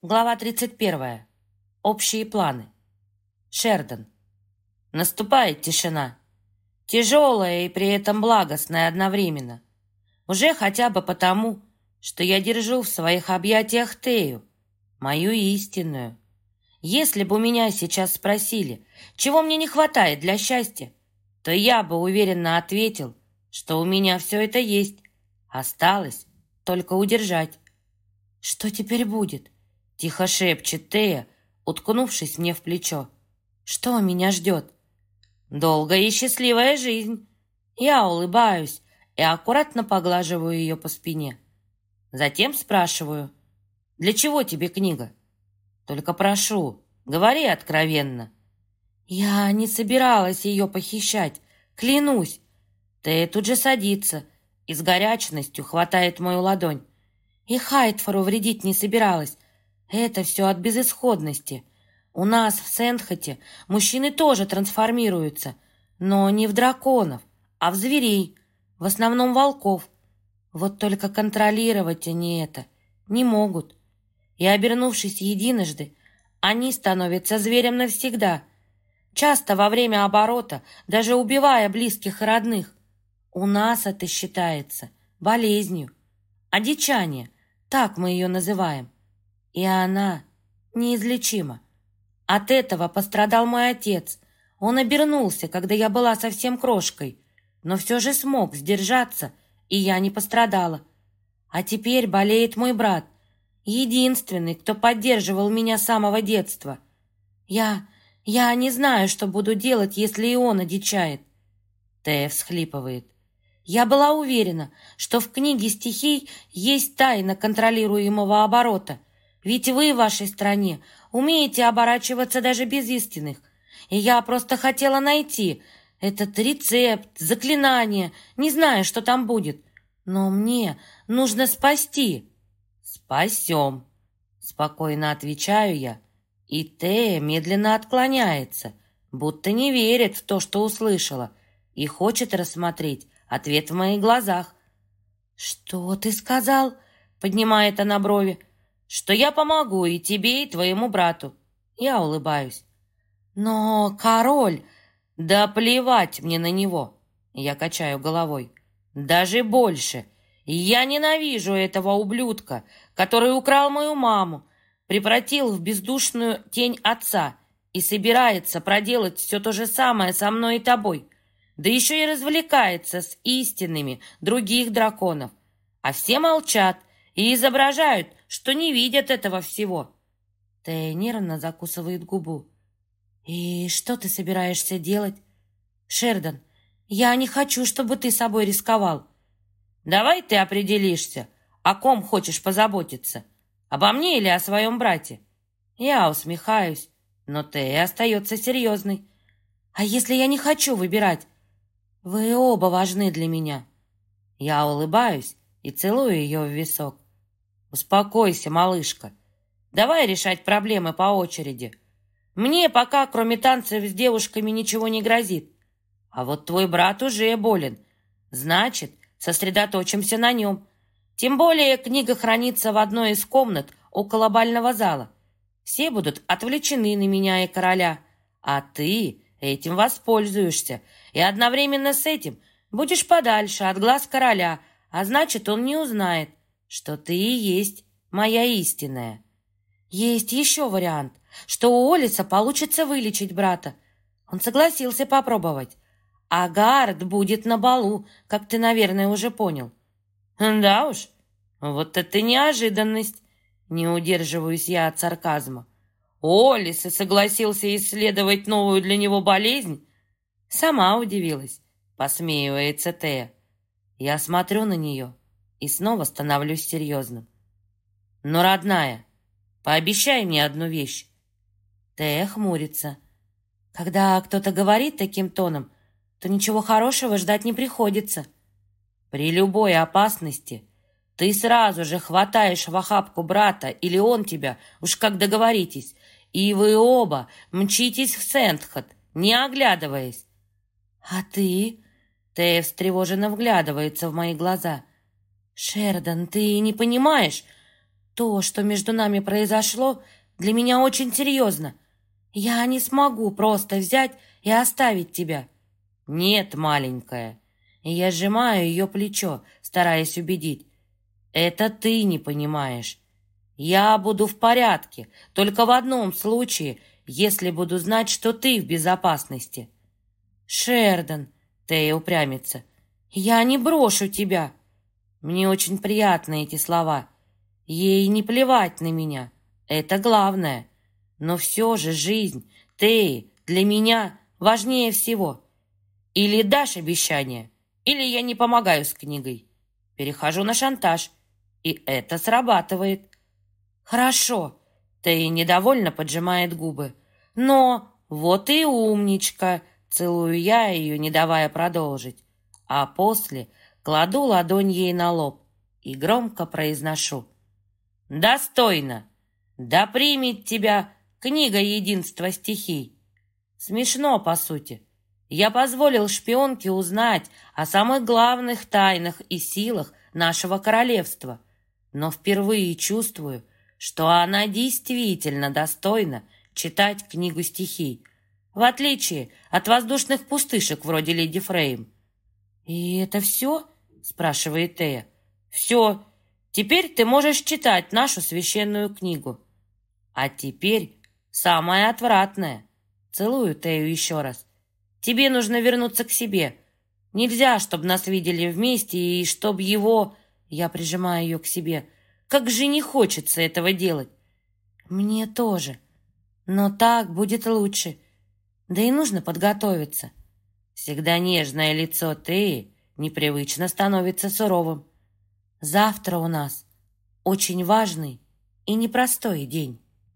Глава 31. Общие планы. Шердон. Наступает тишина. Тяжелая и при этом благостная одновременно. Уже хотя бы потому, что я держу в своих объятиях Тею, мою истинную. Если бы у меня сейчас спросили, чего мне не хватает для счастья, то я бы уверенно ответил, что у меня все это есть. Осталось только удержать. Что теперь будет? Тихо шепчет Тея, уткнувшись мне в плечо. Что меня ждет? Долгая и счастливая жизнь. Я улыбаюсь и аккуратно поглаживаю ее по спине. Затем спрашиваю: «Для чего тебе книга? Только прошу, говори откровенно». Я не собиралась ее похищать, клянусь. Тея тут же садится и с горячностью хватает мою ладонь. И Хайтфору вредить не собиралась. Это все от безысходности. У нас в Сент-Хоте мужчины тоже трансформируются, но не в драконов, а в зверей, в основном волков. Вот только контролировать они это не могут. И, обернувшись единожды, они становятся зверем навсегда, часто во время оборота, даже убивая близких и родных. У нас это считается болезнью, одичание, так мы ее называем. И она неизлечима. От этого пострадал мой отец. Он обернулся, когда я была совсем крошкой, но все же смог сдержаться, и я не пострадала. А теперь болеет мой брат, единственный, кто поддерживал меня с самого детства. Я не знаю, что буду делать, если и он одичает. Тея всхлипывает. Я была уверена, что в книге стихий есть тайна контролируемого оборота, ведь вы в вашей стране умеете оборачиваться даже без истинных. И я просто хотела найти этот рецепт, заклинание, не знаю, что там будет. Но мне нужно спасти. Спасем, спокойно отвечаю я. И Тея медленно отклоняется, будто не верит в то, что услышала, и хочет рассмотреть ответ в моих глазах. «Что ты сказал?» — поднимает она брови. «Что я помогу и тебе, и твоему брату». Я улыбаюсь. «Но король...» «Да плевать мне на него!» Я качаю головой. «Даже больше. Я ненавижу этого ублюдка, который украл мою маму, превратил в бездушную тень отца и собирается проделать все то же самое со мной и тобой. Да еще и развлекается с истинными других драконов. А все молчат и изображают, что не видят этого всего». Тея нервно закусывает губу. «И что ты собираешься делать?» «Шердон, я не хочу, чтобы ты собой рисковал». «Давай ты определишься, о ком хочешь позаботиться. Обо мне или о своем брате?» Я усмехаюсь, но Тея остается серьезной. «А если я не хочу выбирать? Вы оба важны для меня». Я улыбаюсь и целую ее в висок. «Успокойся, малышка. Давай решать проблемы по очереди. Мне пока, кроме танцев с девушками, ничего не грозит. А вот твой брат уже болен. Значит, сосредоточимся на нем. Тем более книга хранится в одной из комнат около бального зала. Все будут отвлечены на меня и короля, а ты этим воспользуешься, и одновременно с этим будешь подальше от глаз короля, а значит, он не узнает, что ты и есть моя истинная». Есть еще вариант, что у Олиса получится вылечить брата. Он согласился попробовать. А Гард будет на балу, как ты, наверное, уже понял. Да уж, вот это неожиданность. Не удерживаюсь я от сарказма. Олис и согласился исследовать новую для него болезнь? Сама удивилась, посмеивается Тея. Я смотрю на нее и снова становлюсь серьезным. Но, родная, пообещай мне одну вещь. Тея хмурится. Когда кто-то говорит таким тоном, то ничего хорошего ждать не приходится. При любой опасности ты сразу же хватаешь в охапку брата, или он тебя, уж как договоритесь, и вы оба мчитесь в Сент-Хот, не оглядываясь. А ты? Тея встревоженно вглядывается в мои глаза. Шердон, ты не понимаешь? То, что между нами произошло, для меня очень серьезно. Я не смогу просто взять и оставить тебя». «Нет, маленькая». И я сжимаю ее плечо, стараясь убедить. «Это ты не понимаешь. Я буду в порядке, только в одном случае, если буду знать, что ты в безопасности». «Шердон», — Тея упрямится, — «я не брошу тебя». Мне очень приятны эти слова. Ей не плевать на меня. Это главное. Но все же жизнь Теи для меня важнее всего. Или дашь обещание, или я не помогаю с книгой. Перехожу на шантаж, и это срабатывает. «Хорошо», — Тея недовольно поджимает губы. «Но вот и умничка», — целую я ее, не давая продолжить. А после кладу ладонь ей на лоб и громко произношу: «Достойно! Да примет тебя книга единства стихий». Смешно, по сути. Я позволил шпионке узнать о самых главных тайнах и силах нашего королевства, но впервые чувствую, что она действительно достойна читать книгу стихий, в отличие от воздушных пустышек вроде Леди Фрейм. «И это все?» — спрашивает Тея. «Все. Теперь ты можешь читать нашу священную книгу. А теперь самое отвратное». Целую Тею еще раз. «Тебе нужно вернуться к себе. Нельзя, чтобы нас видели вместе, и чтобы его...» Я прижимаю ее к себе. «Как же не хочется этого делать!» «Мне тоже. Но так будет лучше. Да и нужно подготовиться». Всегда нежное лицо Теи непривычно становится суровым. «Завтра у нас очень важный и непростой день».